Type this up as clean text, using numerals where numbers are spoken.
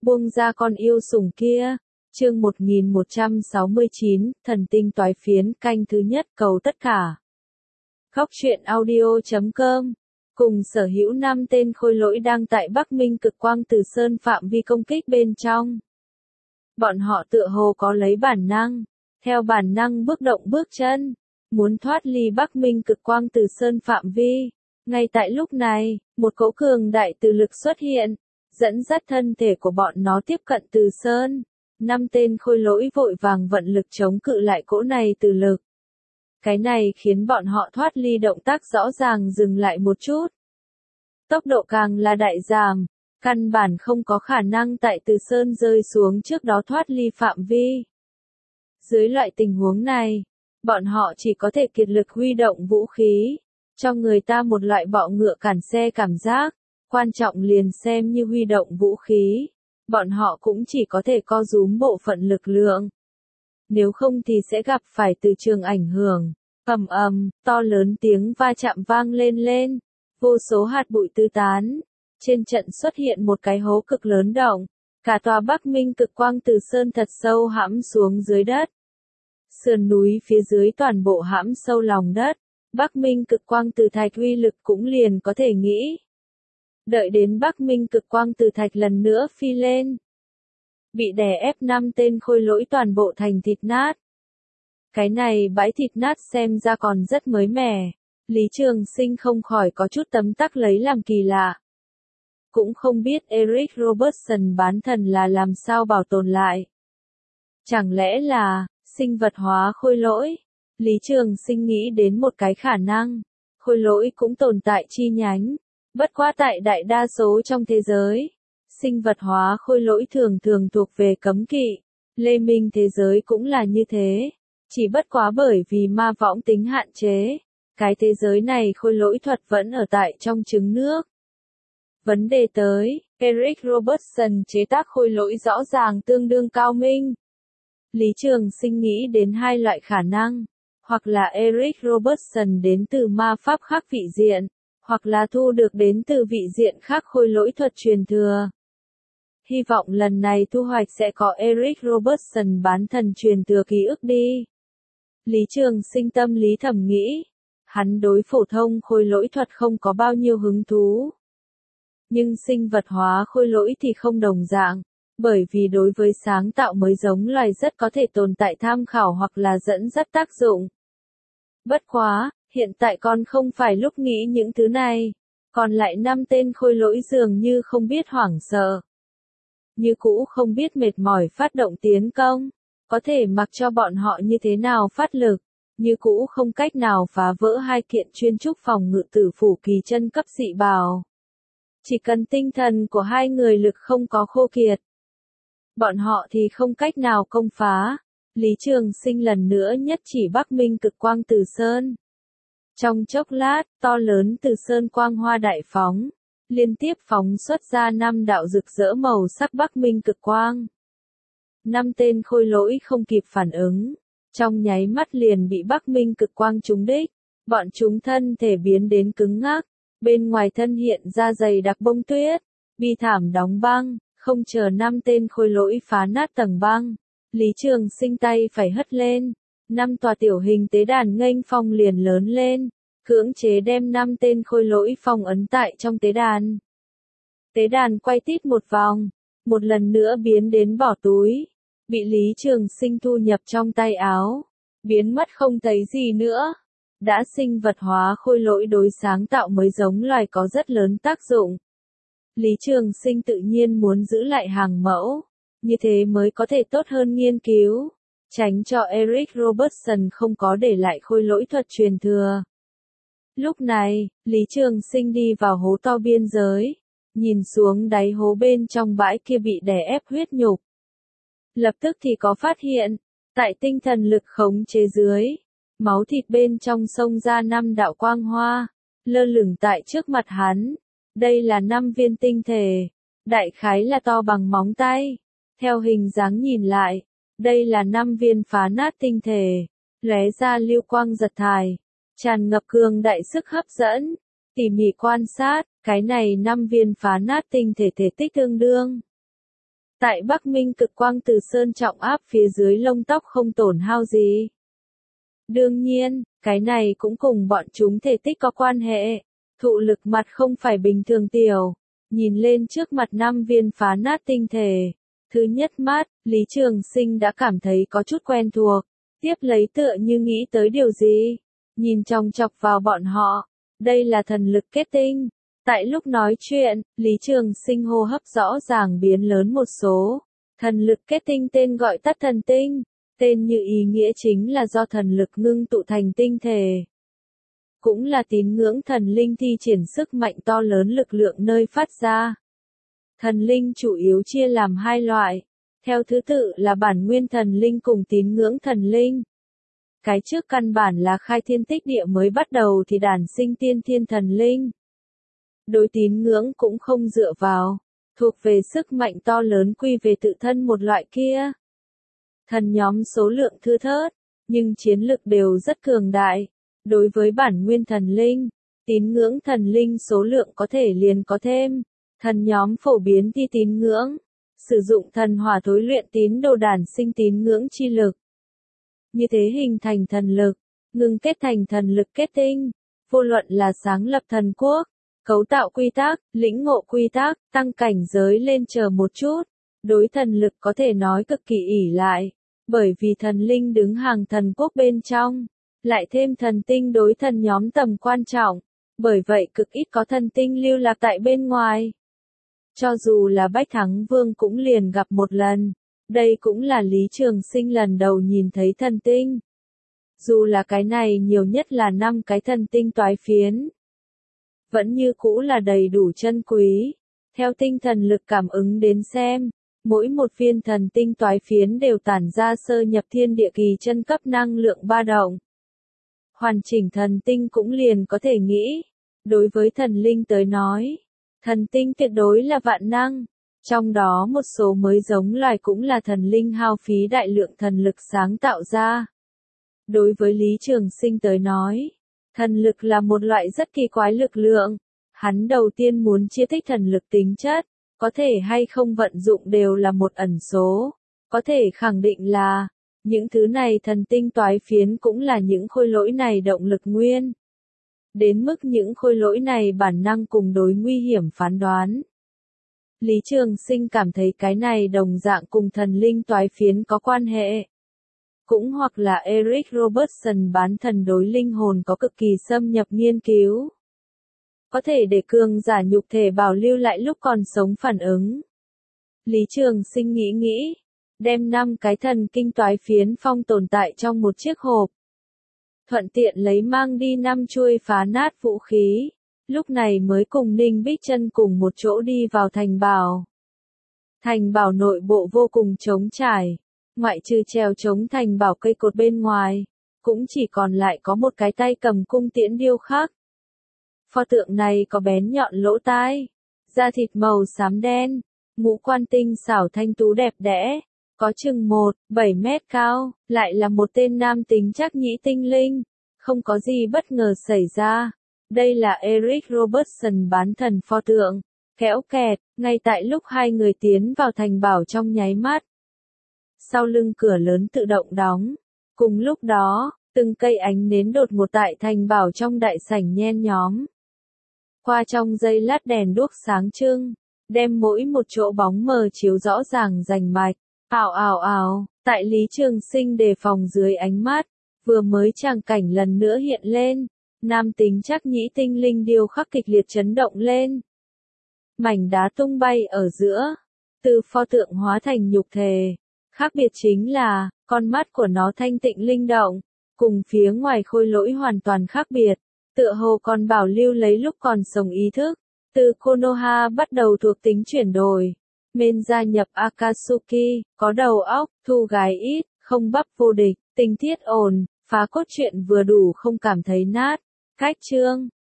Buông ra con yêu sủng kia. Chương 1169, thần tinh toái phiến, canh thứ nhất, cầu tất cả. Góc truyện audio.com. Cùng sở hữu 5 tên khôi lỗi đang tại Bắc Minh cực quang Từ Sơn phạm vi công kích bên trong. Bọn họ tựa hồ có lấy bản năng, theo bản năng bước động bước chân, muốn thoát ly Bắc Minh cực quang Từ Sơn phạm vi. Ngay tại lúc này, một cỗ cường đại từ lực xuất hiện, dẫn dắt thân thể của bọn nó tiếp cận Từ Sơn. 5 tên khôi lỗi vội vàng vận lực chống cự lại cỗ này từ lực. Cái này khiến bọn họ thoát ly động tác rõ ràng dừng lại một chút. Tốc độ càng là đại giảm, căn bản không có khả năng tại Từ Sơn rơi xuống trước đó thoát ly phạm vi. Dưới loại tình huống này, bọn họ chỉ có thể kiệt lực huy động vũ khí, cho người ta một loại bọ ngựa cản xe cảm giác, quan trọng liền xem như huy động vũ khí, bọn họ cũng chỉ có thể co rúm bộ phận lực lượng. Nếu không thì sẽ gặp phải từ trường ảnh hưởng. Ầm ầm, to lớn tiếng va chạm vang lên, vô số hạt bụi tứ tán. Trên trận xuất hiện một cái hố cực lớn động, cả tòa Bắc Minh cực quang Từ Sơn thật sâu hãm xuống dưới đất. Sườn núi phía dưới toàn bộ hãm sâu lòng đất, Bắc Minh cực quang Từ Thạch uy lực cũng liền có thể nghĩ. Đợi đến Bắc Minh cực quang Từ Thạch lần nữa phi lên, bị đè ép 5 tên khôi lỗi toàn bộ thành thịt nát. Cái này bãi thịt nát xem ra còn rất mới mẻ, Lý Trường Sinh không khỏi có chút tấm tắc lấy làm kỳ lạ. Cũng không biết Eric Robertson bán thần là làm sao bảo tồn lại. Chẳng lẽ là sinh vật hóa khôi lỗi? Lý Trường Sinh nghĩ đến một cái khả năng, khôi lỗi cũng tồn tại chi nhánh, bất quá tại đại đa số trong thế giới, sinh vật hóa khôi lỗi thường thường thuộc về cấm kỵ. Lê Minh thế giới cũng là như thế, chỉ bất quá bởi vì ma võng tính hạn chế, cái thế giới này khôi lỗi thuật vẫn ở tại trong trứng nước. Vấn đề tới, Eric Robertson chế tác khôi lỗi rõ ràng tương đương cao minh. Lý Trường Sinh nghĩ đến hai loại khả năng, hoặc là Eric Robertson đến từ ma pháp khác vị diện, hoặc là thu được đến từ vị diện khác khôi lỗi thuật truyền thừa. Hy vọng lần này thu hoạch sẽ có Eric Robertson bán thần truyền thừa ký ức đi. Lý Trường Sinh tâm lý thầm nghĩ, hắn đối phổ thông khôi lỗi thuật không có bao nhiêu hứng thú. Nhưng sinh vật hóa khôi lỗi thì không đồng dạng, bởi vì đối với sáng tạo mới giống loài rất có thể tồn tại tham khảo hoặc là dẫn dắt tác dụng. Bất quá, hiện tại còn không phải lúc nghĩ những thứ này, còn lại 5 tên khôi lỗi dường như không biết hoảng sợ. Như cũ không biết mệt mỏi phát động tiến công, có thể mặc cho bọn họ như thế nào phát lực, như cũ không cách nào phá vỡ hai kiện chuyên trúc phòng ngự tử phủ kỳ chân cấp dị bào. Chỉ cần tinh thần của hai người lực không có khô kiệt, bọn họ thì không cách nào công phá. Lý Trường Sinh lần nữa nhất chỉ Bắc Minh cực quang Từ Sơn. Trong chốc lát, to lớn Từ Sơn quang hoa đại phóng, liên tiếp phóng xuất ra 5 đạo rực rỡ màu sắc Bắc Minh cực quang. 5 tên khôi lỗi không kịp phản ứng, trong nháy mắt liền bị Bắc Minh cực quang trúng đích, bọn chúng thân thể biến đến cứng ngắc, bên ngoài thân hiện ra dày đặc bông tuyết, bi thảm đóng băng, không chờ 5 tên khôi lỗi phá nát tầng băng. Lý Trường Sinh tay phải hất lên, 5 tòa tiểu hình tế đàn nghênh phong liền lớn lên, cưỡng chế đem 5 tên khôi lỗi phong ấn tại trong tế đàn. Tế đàn quay tít một vòng, một lần nữa biến đến vỏ túi, bị Lý Trường Sinh thu nhập trong tay áo, biến mất không thấy gì nữa. Đã sinh vật hóa khôi lỗi đối sáng tạo mới giống loài có rất lớn tác dụng. Lý Trường Sinh tự nhiên muốn giữ lại hàng mẫu, như thế mới có thể tốt hơn nghiên cứu, tránh cho Eric Robertson không có để lại khôi lỗi thuật truyền thừa. Lúc này, Lý Trường Sinh đi vào hố to biên giới, nhìn xuống đáy hố bên trong bãi kia bị đè ép huyết nhục. Lập tức thì có phát hiện, tại tinh thần lực khống chế dưới, máu thịt bên trong xông ra 5 đạo quang hoa, lơ lửng tại trước mặt hắn. Đây là 5 viên tinh thể, đại khái là to bằng móng tay. Theo hình dáng nhìn lại, đây là 5 viên phá nát tinh thể, lóe ra lưu quang giật thải, tràn ngập cường đại sức hấp dẫn. Tỉ mỉ quan sát, cái này 5 viên phá nát tinh thể thể tích tương đương Tại Bắc Minh cực quang từ sơn trọng áp phía dưới lông tóc không tổn hao gì. Đương nhiên, cái này cũng cùng bọn chúng thể tích có quan hệ. Thụ lực mặt không phải bình thường tiểu. Nhìn lên trước mặt 5 viên phá nát tinh thể. Thứ nhất mắt, Lý Trường Sinh đã cảm thấy có chút quen thuộc. Tiếp lấy tựa như nghĩ tới điều gì. Nhìn chòng chọc vào bọn họ. Đây là thần lực kết tinh. Tại lúc nói chuyện, Lý Trường Sinh hô hấp rõ ràng biến lớn một số. Thần lực kết tinh tên gọi tắt thần tinh. Tên như ý nghĩa chính là do thần lực ngưng tụ thành tinh thể. Cũng là tín ngưỡng thần linh thi triển sức mạnh to lớn lực lượng nơi phát ra. Thần linh chủ yếu chia làm 2 loại. Theo thứ tự là bản nguyên thần linh cùng tín ngưỡng thần linh. Cái trước căn bản là khai thiên tích địa mới bắt đầu thì đản sinh tiên thiên thần linh. Đối tín ngưỡng cũng không dựa vào, thuộc về sức mạnh to lớn quy về tự thân một loại kia. Thần nhóm số lượng thưa thớt, nhưng chiến lực đều rất cường đại. Đối với bản nguyên thần linh, tín ngưỡng thần linh số lượng có thể liền có thêm. Thần nhóm phổ biến thi tín ngưỡng, sử dụng thần hỏa thối luyện tín đồ đản sinh tín ngưỡng chi lực. Như thế hình thành thần lực, ngưng kết thành thần lực kết tinh. Vô luận là sáng lập thần quốc, cấu tạo quy tắc, lĩnh ngộ quy tắc, tăng cảnh giới lên chờ một chút. Đối thần lực có thể nói cực kỳ ỷ lại. Bởi vì thần linh đứng hàng thần quốc bên trong. Lại thêm thần tinh đối thần nhóm tầm quan trọng. Bởi vậy cực ít có thần tinh lưu lạc tại bên ngoài. Cho dù là Bách Thắng Vương cũng liền gặp một lần. Đây cũng là Lý Trường Sinh lần đầu nhìn thấy thần tinh. Dù là cái này nhiều nhất là 5 cái thần tinh toái phiến. Vẫn như cũ là đầy đủ chân quý. Theo tinh thần lực cảm ứng đến xem, mỗi một viên thần tinh toái phiến đều tản ra sơ nhập thiên địa kỳ chân cấp năng lượng ba động. Hoàn chỉnh thần tinh cũng liền có thể nghĩ. Đối với thần linh tới nói, thần tinh tuyệt đối là vạn năng. Trong đó một số mới giống loài cũng là thần linh hao phí đại lượng thần lực sáng tạo ra. Đối với Lý Trường Sinh tới nói, thần lực là một loại rất kỳ quái lực lượng. Hắn đầu tiên muốn chia tích thần lực tính chất, có thể hay không vận dụng đều là một ẩn số. Có thể khẳng định là, những thứ này thần tinh toái phiến cũng là những khối lỗi này động lực nguyên. Đến mức những khối lỗi này bản năng cùng đối nguy hiểm phán đoán. Lý Trường Sinh cảm thấy cái này đồng dạng cùng thần linh toái phiến có quan hệ. Cũng hoặc là Eric Robertson bán thần đối linh hồn có cực kỳ xâm nhập nghiên cứu. Có thể để cường giả nhục thể bảo lưu lại lúc còn sống phản ứng. Lý Trường Sinh nghĩ, đem 5 cái thần kinh toái phiến phong tồn tại trong một chiếc hộp. Thuận tiện lấy mang đi 5 chuôi phá nát vũ khí. Lúc này mới cùng Ninh Bích Chân cùng một chỗ đi vào thành bảo. Thành bảo nội bộ vô cùng trống trải. Ngoại trừ treo chống thành bảo cây cột bên ngoài, cũng chỉ còn lại có một cái tay cầm cung tiễn điêu khắc. Pho tượng này có bén nhọn lỗ tai, da thịt màu xám đen, ngũ quan tinh xảo thanh tú đẹp đẽ, có chừng 1,7 mét cao, lại là một tên nam tính chắc nhĩ tinh linh. Không có gì bất ngờ xảy ra. Đây là Eric Robertson bán thần pho tượng. Kéo kẹt, ngay tại lúc hai người tiến vào thành bảo trong nháy mắt. Sau lưng cửa lớn tự động đóng. Cùng lúc đó, từng cây ánh nến đột ngột tại thành bảo trong đại sảnh nhen nhóm. Qua trong giây lát đèn đuốc sáng trưng, đem mỗi một chỗ bóng mờ chiếu rõ ràng rành mạch. Ào, tại Lý Trường Sinh đề phòng dưới ánh mắt, vừa mới tràng cảnh lần nữa hiện lên. Nam tính chắc nhĩ tinh linh điêu khắc kịch liệt chấn động lên. Mảnh đá tung bay ở giữa, từ pho tượng hóa thành nhục thể. Khác biệt chính là, con mắt của nó thanh tịnh linh động, cùng phía ngoài khôi lỗi hoàn toàn khác biệt. Tựa hồ còn bảo lưu lấy lúc còn sống ý thức. Từ Konoha bắt đầu thuộc tính chuyển đổi. Men gia nhập Akatsuki, có đầu óc, thu gái ít, không bắp vô địch, tình tiết ổn, phá cốt truyện vừa đủ không cảm thấy nát. Cách chương